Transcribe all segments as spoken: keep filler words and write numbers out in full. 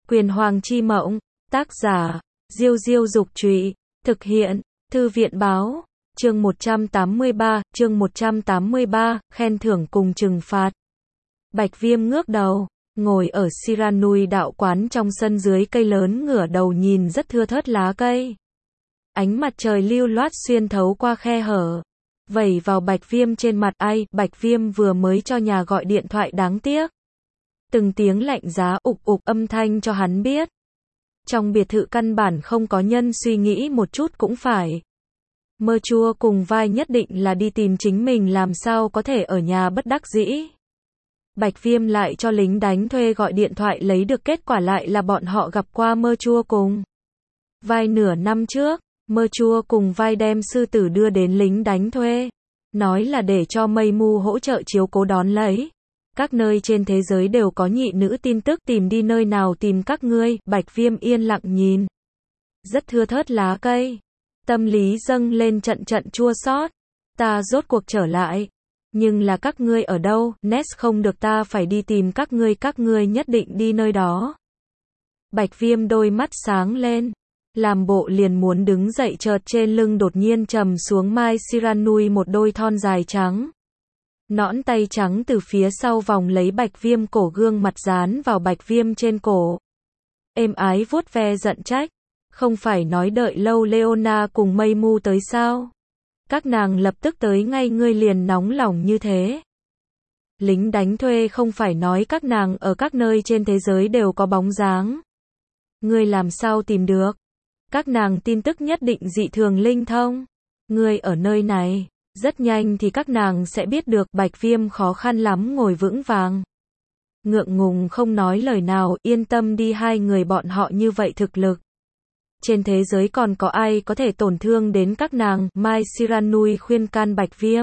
Quyền Hoàng chi mộng, tác giả, Diêu Diêu Dục Trụy, thực hiện, Thư viện Báo, chương một trăm tám mươi ba, chương một trăm tám mươi ba, khen thưởng cùng trừng phạt. Bạch Viêm ngước đầu, ngồi ở Siranui đạo quán trong sân dưới cây lớn ngửa đầu nhìn rất thưa thớt lá cây. Ánh mặt trời lưu loát xuyên thấu qua khe hở, vẩy vào Bạch Viêm trên mặt. Ai, Bạch Viêm vừa mới cho nhà gọi điện thoại đáng tiếc. Từng tiếng lạnh giá ục ục âm thanh cho hắn biết. Trong biệt thự căn bản không có nhân, suy nghĩ một chút cũng phải. Mơ Chua cùng Vai nhất định là đi tìm chính mình, làm sao có thể ở nhà bất đắc dĩ. Bạch Viêm lại cho lính đánh thuê gọi điện thoại, lấy được kết quả lại là bọn họ gặp qua Mơ Chua cùng Vai nửa năm trước. Mơ Chua cùng Vai đem sư tử đưa đến lính đánh thuê, nói là để cho Mây Mu hỗ trợ chiếu cố đón lấy. Các nơi trên thế giới đều có nhị nữ tin tức, tìm đi nơi nào tìm các ngươi. Bạch Viêm yên lặng nhìn rất thưa thớt lá cây, tâm lý dâng lên trận trận chua xót. Ta rốt cuộc trở lại, nhưng là các ngươi ở đâu? Ness không được, ta phải đi tìm các ngươi, các ngươi nhất định đi nơi đó. Bạch Viêm đôi mắt sáng lên, làm bộ liền muốn đứng dậy, chợt trên lưng đột nhiên trầm xuống Mai Siranui một đôi thon dài trắng nõn tay trắng từ phía sau vòng lấy Bạch Viêm cổ, gương mặt dán vào Bạch Viêm trên cổ, êm ái vuốt ve giận trách. Không phải nói đợi lâu Leona cùng Mây Mu tới sao? Các nàng lập tức tới ngay, ngươi liền nóng lòng như thế. Lính đánh thuê không phải nói các nàng ở các nơi trên thế giới đều có bóng dáng. Ngươi làm sao tìm được? Các nàng tin tức nhất định dị thường linh thông. Ngươi ở nơi này, rất nhanh thì các nàng sẽ biết được. Bạch Viêm khó khăn lắm ngồi vững vàng, ngượng ngùng không nói lời nào. Yên tâm đi, hai người bọn họ như vậy thực lực, trên thế giới còn có ai có thể tổn thương đến các nàng? Mai Siranui khuyên can Bạch Viêm.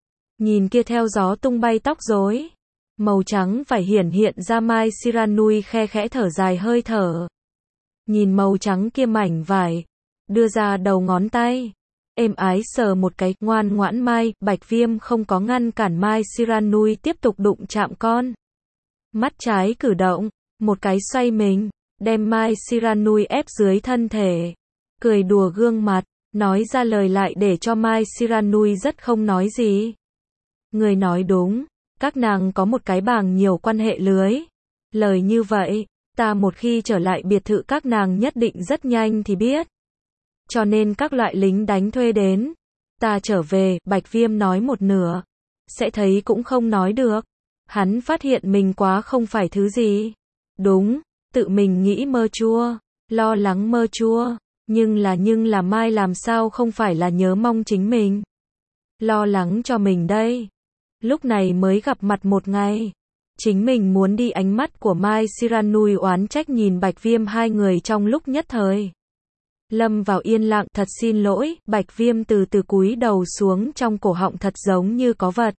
Nhìn kia theo gió tung bay tóc rối màu trắng vải hiển hiện ra, Mai Siranui khe khẽ thở dài hơi thở. Nhìn màu trắng kia mảnh vải, đưa ra đầu ngón tay, êm ái sờ một cái, ngoan ngoãn Mai. Bạch Viêm không có ngăn cản Mai Siranui tiếp tục đụng chạm con mắt trái cử động, một cái xoay mình, đem Mai Siranui ép dưới thân thể, cười đùa gương mặt, nói ra lời lại để cho Mai Siranui rất không nói gì. Người nói đúng, các nàng có một cái bàng nhiều quan hệ lưới. Lời như vậy, ta một khi trở lại biệt thự các nàng nhất định rất nhanh thì biết. Cho nên các loại lính đánh thuê đến, ta trở về. Bạch Viêm nói một nửa, sẽ thấy cũng không nói được. Hắn phát hiện mình quá không phải thứ gì. Đúng, tự mình nghĩ Mơ Chua, lo lắng Mơ Chua, nhưng là nhưng là Mai làm sao không phải là nhớ mong chính mình, lo lắng cho mình đây. Lúc này mới gặp mặt một ngày, chính mình muốn đi. Ánh mắt của Mai Siranui oán trách nhìn Bạch Viêm, hai người trong lúc nhất thời lâm vào yên lặng. Thật xin lỗi. Bạch Viêm từ từ cúi đầu xuống, trong cổ họng thật giống như có vật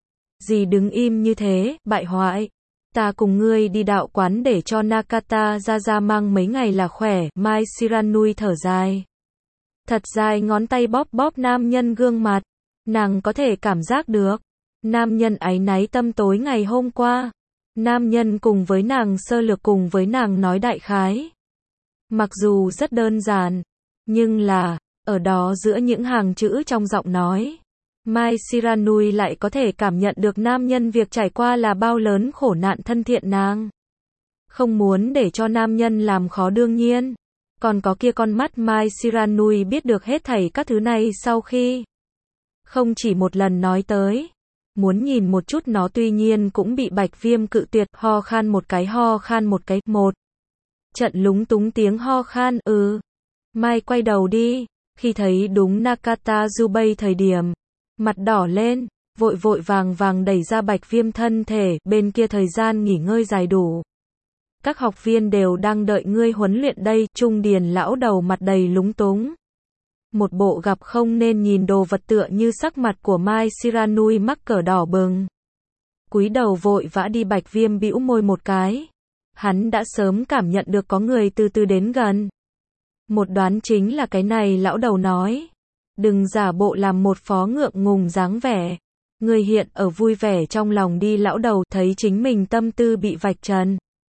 gì đứng im như thế. Bại hoại, ta cùng ngươi đi đạo quán để cho Nakata ra ra mang mấy ngày là khỏe. Mai Siranui thở dài, thật dài ngón tay bóp bóp nam nhân gương mặt. Nàng có thể cảm giác được nam nhân áy náy tâm tối ngày hôm qua. Nam nhân cùng với nàng sơ lược, cùng với nàng nói đại khái. Mặc dù rất đơn giản, nhưng là, ở đó giữa những hàng chữ trong giọng nói, Mai Siranui lại có thể cảm nhận được nam nhân việc trải qua là bao lớn khổ nạn. Thân thiện, nàng không muốn để cho nam nhân làm khó. Đương nhiên, còn có kia con mắt. Mai Siranui biết được hết thảy các thứ này sau khi không chỉ một lần nói tới, muốn nhìn một chút nó, tuy nhiên cũng bị Bạch Viêm cự tuyệt. Ho khan một cái, ho khan một cái, một trận lúng túng tiếng ho khan. Ừ. Mai quay đầu đi, khi thấy đúng Nakata Jubei thời điểm, mặt đỏ lên, vội vội vàng vàng đẩy ra Bạch Viêm thân thể. Bên kia thời gian nghỉ ngơi dài đủ, các học viên đều đang đợi ngươi huấn luyện đây. Trung Điền lão đầu mặt đầy lúng túng, một bộ gặp không nên nhìn đồ vật, tựa như sắc mặt của Mai Siranui mắc cỡ đỏ bừng, cúi đầu vội vã đi. Bạch Viêm bĩu môi một cái, hắn đã sớm cảm nhận được có người từ từ đến gần. Một đoán chính là cái này lão đầu nói, đừng giả bộ làm một phó ngượng ngùng dáng vẻ, người hiện ở vui vẻ trong lòng đi. Lão đầu thấy chính mình tâm tư bị vạch trần,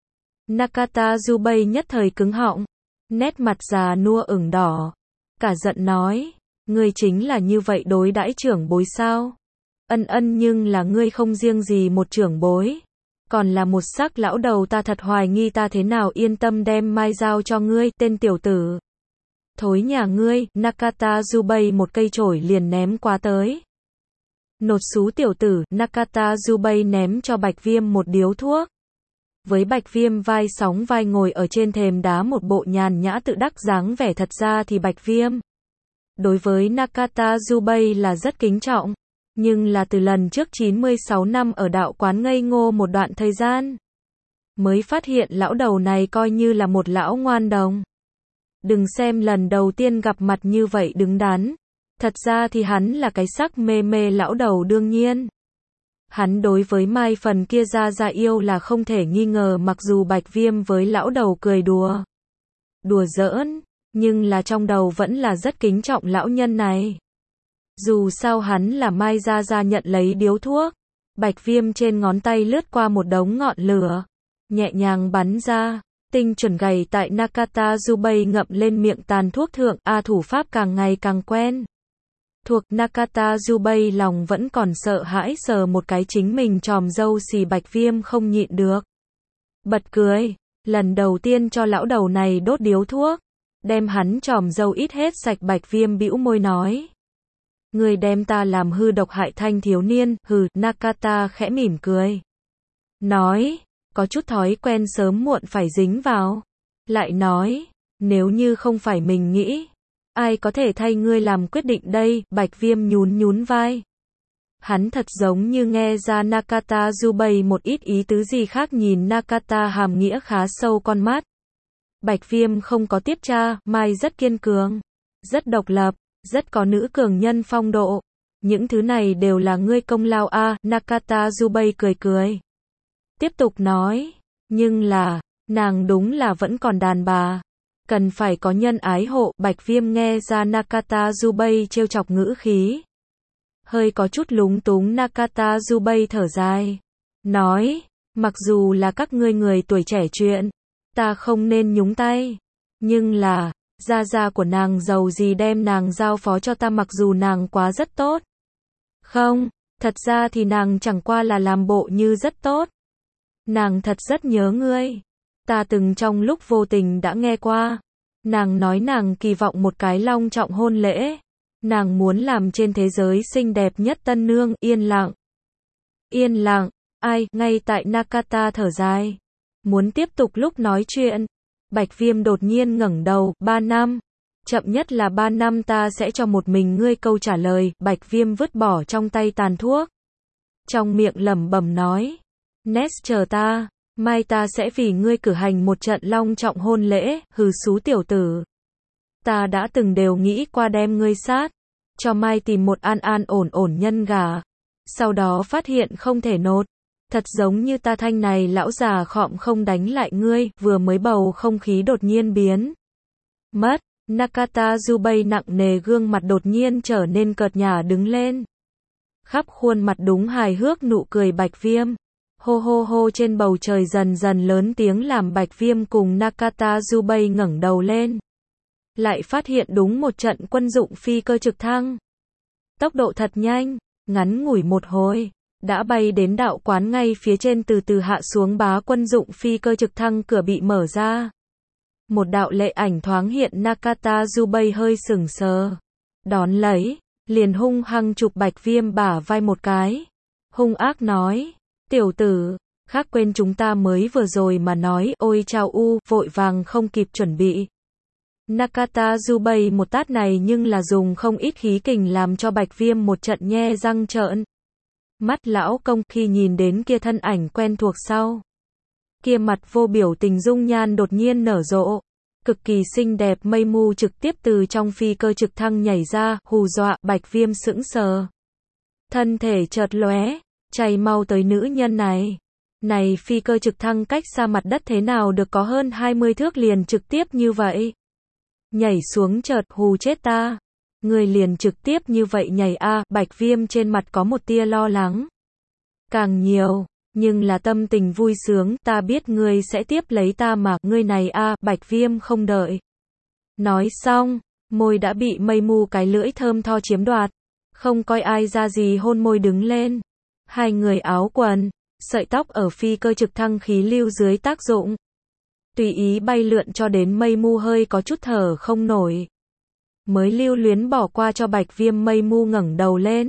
Nakata Jubei nhất thời cứng họng, nét mặt già nua ửng đỏ, cả giận nói, ngươi chính là như vậy đối đãi trưởng bối sao? Ân ân nhưng là ngươi không riêng gì một trưởng bối, còn là một sắc lão đầu, ta thật hoài nghi ta thế nào yên tâm đem Mai giao cho ngươi, tên tiểu tử. Thối nhà ngươi, Nakata Jubei một cây chổi liền ném qua tới. Nột xú tiểu tử, Nakata Jubei ném cho Bạch Viêm một điếu thuốc. Với Bạch Viêm vai sóng vai ngồi ở trên thềm đá một bộ nhàn nhã tự đắc dáng vẻ, thật ra thì Bạch Viêm đối với Nakata Jubei là rất kính trọng, nhưng là từ lần trước chín mươi sáu năm ở đạo quán ngây ngô một đoạn thời gian, mới phát hiện lão đầu này coi như là một lão ngoan đồng. Đừng xem lần đầu tiên gặp mặt như vậy đứng đắn, thật ra thì hắn là cái sắc mê mê lão đầu đương nhiên. Hắn đối với Mai phần kia ra ra yêu là không thể nghi ngờ, mặc dù Bạch Viêm với lão đầu cười đùa, đùa giỡn, nhưng là trong đầu vẫn là rất kính trọng lão nhân này. Dù sao hắn là Mai ra ra nhận lấy điếu thuốc, Bạch Viêm trên ngón tay lướt qua một đống ngọn lửa, nhẹ nhàng bắn ra, tinh chuẩn gầy tại Nakata Jubei ngậm lên miệng tàn thuốc thượng, a thủ pháp càng ngày càng quen. Thuộc Nakata Jubei lòng vẫn còn sợ hãi, sờ một cái chính mình tròm râu xì, Bạch Viêm không nhịn được bật cười, lần đầu tiên cho lão đầu này đốt điếu thuốc, đem hắn tròm râu ít hết sạch. Bạch Viêm bĩu môi nói, người đem ta làm hư độc hại thanh thiếu niên, hừ. Nakata khẽ mỉm cười, nói, có chút thói quen sớm muộn phải dính vào. Lại nói, nếu như không phải mình nghĩ, ai có thể thay ngươi làm quyết định đây? Bạch Viêm nhún nhún vai. Hắn thật giống như nghe ra Nakata Jubei một ít ý tứ gì khác, nhìn Nakata hàm nghĩa khá sâu con mắt. Bạch Viêm không có tiếp tra, Mai rất kiên cường, rất độc lập, rất có nữ cường nhân phong độ. Những thứ này đều là ngươi công lao a. À, Nakata Jubei cười cười. Tiếp tục nói, nhưng là, nàng đúng là vẫn còn đàn bà, cần phải có nhân ái hộ. Bạch Viêm nghe ra Nakata Jubei trêu chọc ngữ khí, hơi có chút lúng túng. Nakata Jubei thở dài, nói, mặc dù là các ngươi người tuổi trẻ chuyện, ta không nên nhúng tay, nhưng là, gia gia của nàng giàu gì đem nàng giao phó cho ta, mặc dù nàng quá rất tốt. Không, thật ra thì nàng chẳng qua là làm bộ như rất tốt. Nàng thật rất nhớ ngươi. Ta từng trong lúc vô tình đã nghe qua. Nàng nói nàng kỳ vọng một cái long trọng hôn lễ. Nàng muốn làm trên thế giới xinh đẹp nhất tân nương. Yên lặng. Yên lặng. Ai? Ngay tại Nakata thở dài, muốn tiếp tục lúc nói chuyện, Bạch Viêm đột nhiên ngẩng đầu. Ba năm. Chậm nhất là ba năm ta sẽ cho một mình ngươi câu trả lời. Bạch Viêm vứt bỏ trong tay tàn thuốc, trong miệng lẩm bẩm nói, Ness chờ ta, mai ta sẽ vì ngươi cử hành một trận long trọng hôn lễ. Hừ xú tiểu tử, ta đã từng đều nghĩ qua đem ngươi sát, cho Mai tìm một an an ổn ổn nhân gả, sau đó phát hiện không thể nột, thật giống như ta thanh này lão già khọm không đánh lại ngươi. Vừa mới bầu không khí đột nhiên biến mất, Nakata Jubei nặng nề, gương mặt đột nhiên trở nên cợt nhả đứng lên, khắp khuôn mặt đúng hài hước nụ cười. Bạch Viêm hô hô hô trên bầu trời dần dần lớn tiếng làm Bạch Viêm cùng Nakata Jubei ngẩng đầu lên, lại phát hiện đúng một trận quân dụng phi cơ trực thăng, tốc độ thật nhanh, ngắn ngủi một hồi đã bay đến đạo quán ngay phía trên, từ từ hạ xuống. Bá quân dụng phi cơ trực thăng cửa bị mở ra, một đạo lệ ảnh thoáng hiện. Nakata Jubei hơi sững sờ, đón lấy, liền hung hăng chụp Bạch Viêm bả vai một cái, hung ác nói, tiểu tử, khác quên chúng ta mới vừa rồi mà nói. Ôi chao u, vội vàng không kịp chuẩn bị. Nakata Jubei một tát này nhưng là dùng không ít khí kình, làm cho Bạch Viêm một trận nhe răng trợn mắt. Lão công, khi nhìn đến kia thân ảnh quen thuộc sau, kia mặt vô biểu tình dung nhan đột nhiên nở rộ, cực kỳ xinh đẹp. Mây mu trực tiếp từ trong phi cơ trực thăng nhảy ra, hù dọa Bạch Viêm sững sờ, thân thể chợt lóe, chạy mau tới nữ nhân này. Này phi cơ trực thăng cách xa mặt đất thế nào được có hơn hai mươi thước, liền trực tiếp như vậy nhảy xuống, chợt hù chết ta. Người liền trực tiếp như vậy nhảy a. Bạch Viêm trên mặt có một tia lo lắng, càng nhiều, Nhưng là tâm tình vui sướng, ta biết ngươi sẽ tiếp lấy ta mà, ngươi này a, Bạch Viêm không đợi. Nói xong, môi đã bị mây mu cái lưỡi thơm tho chiếm đoạt, không coi ai ra gì hôn môi đứng lên. Hai người áo quần, sợi tóc ở phi cơ trực thăng khí lưu dưới tác dụng, tùy ý bay lượn cho đến mây mu hơi có chút thở không nổi. Mới lưu luyến bỏ qua cho Bạch Viêm. Mây mu ngẩng đầu lên,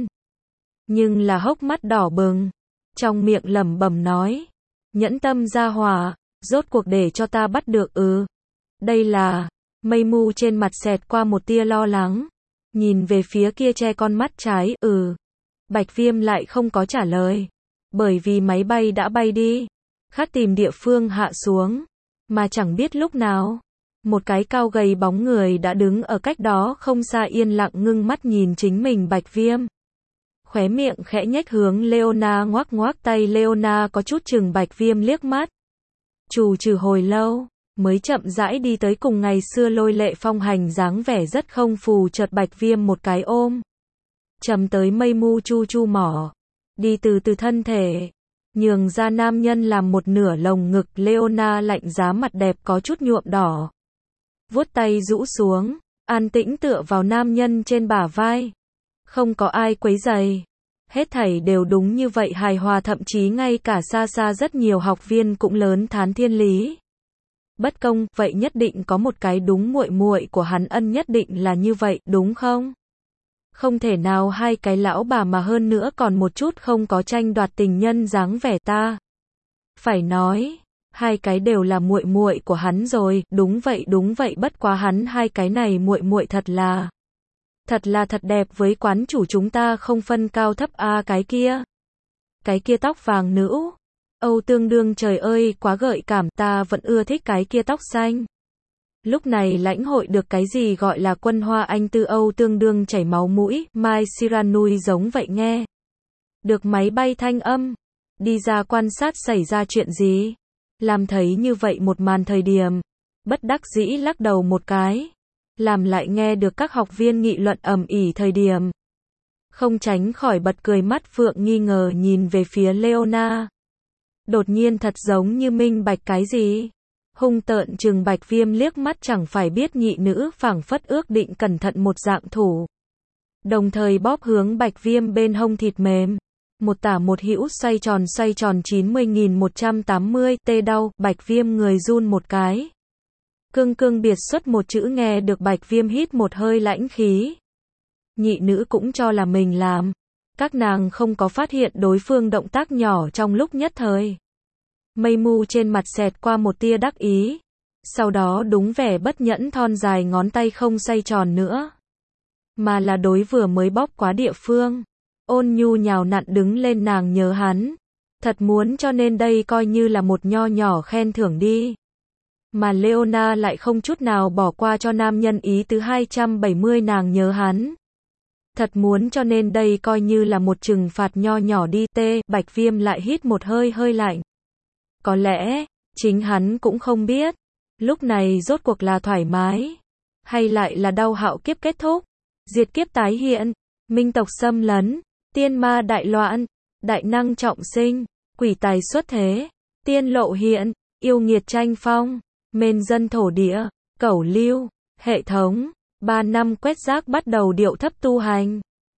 nhưng là hốc mắt đỏ bừng, trong miệng lẩm bẩm nói, nhẫn tâm gia hỏa, rốt cuộc để cho ta bắt được ư. Đây là, mây mu trên mặt xẹt qua một tia lo lắng, nhìn về phía kia che con mắt trái, ừ. Bạch Viêm lại không có trả lời, bởi vì máy bay đã bay đi, khát tìm địa phương hạ xuống, mà chẳng biết lúc nào, một cái cao gầy bóng người đã đứng ở cách đó không xa yên lặng ngưng mắt nhìn chính mình Bạch Viêm. Khóe miệng khẽ nhếch hướng Leona ngoác ngoác tay. Leona có chút chừng Bạch Viêm liếc mắt, trù trừ hồi lâu, mới chậm rãi đi tới cùng ngày xưa lôi lệ phong hành dáng vẻ rất không phù chợt Bạch Viêm một cái ôm, chầm tới mây mu chu chu mỏ, đi từ từ thân thể, nhường ra nam nhân làm một nửa lồng ngực. Leona lạnh giá mặt đẹp có chút nhuộm đỏ, vuốt tay rũ xuống, an tĩnh tựa vào nam nhân trên bả vai. Không có ai quấy rầy, hết thảy đều đúng như vậy hài hòa, thậm chí ngay cả xa xa rất nhiều học viên cũng lớn thán thiên lý. Bất công, vậy nhất định có một cái đúng, muội muội của hắn ân nhất định là như vậy, đúng không? Không thể nào hai cái lão bà mà hơn nữa còn một chút không có tranh đoạt tình nhân dáng vẻ ta. Phải nói, hai cái đều là muội muội của hắn rồi, đúng vậy đúng vậy, bất quá hắn hai cái này muội muội thật là thật là thật đẹp, với quán chủ chúng ta không phân cao thấp a. À, cái kia, cái kia tóc vàng nữ Âu Tương Đương, trời ơi quá gợi cảm, ta vẫn ưa thích cái kia tóc xanh. Lúc này lãnh hội được cái gì gọi là quân hoa anh tư. Âu Tương Đương chảy máu mũi, Mai Siranui giống vậy nghe được máy bay thanh âm, đi ra quan sát xảy ra chuyện gì. Làm thấy như vậy một màn thời điểm, bất đắc dĩ lắc đầu một cái, làm lại nghe được các học viên nghị luận ầm ĩ thời điểm, không tránh khỏi bật cười, mắt phượng nghi ngờ nhìn về phía Leona. Đột nhiên thật giống như minh bạch cái gì, hung tợn trừng Bạch Viêm liếc mắt, chẳng phải biết nhị nữ phảng phất ước định cẩn thận một dạng thủ, đồng thời bóp hướng Bạch Viêm bên hông thịt mềm, một tả một hữu xoay tròn xoay tròn chín mươi nghìn một trăm tám mươi, tê đau. Bạch Viêm người run một cái, cương cương biệt xuất một chữ, nghe được Bạch Viêm hít một hơi lãnh khí. Nhị nữ cũng cho là mình làm, các nàng không có phát hiện đối phương động tác nhỏ trong lúc nhất thời. Mây mu trên mặt xẹt qua một tia đắc ý, sau đó đúng vẻ bất nhẫn thon dài ngón tay không xoay tròn nữa, mà là đối vừa mới bóp quá địa phương, ôn nhu nhào nặn đứng lên. Nàng nhớ hắn, thật muốn cho nên đây coi như là một nho nhỏ khen thưởng đi. Mà Leona lại không chút nào bỏ qua cho nam nhân ý tứ hai trăm bảy mươi, nàng nhớ hắn, thật muốn cho nên đây coi như là một trừng phạt nho nhỏ đi. Tê, Bạch Viêm lại hít một hơi hơi lạnh. Có lẽ, chính hắn cũng không biết, lúc này rốt cuộc là thoải mái, hay lại là đau hạo kiếp kết thúc, diệt kiếp tái hiện, minh tộc xâm lấn, tiên ma đại loạn, đại năng trọng sinh, quỷ tài xuất thế, tiên lộ hiện, yêu nghiệt tranh phong, mên dân thổ địa, cẩu lưu, hệ thống, ba năm quét rác bắt đầu điệu thấp tu hành.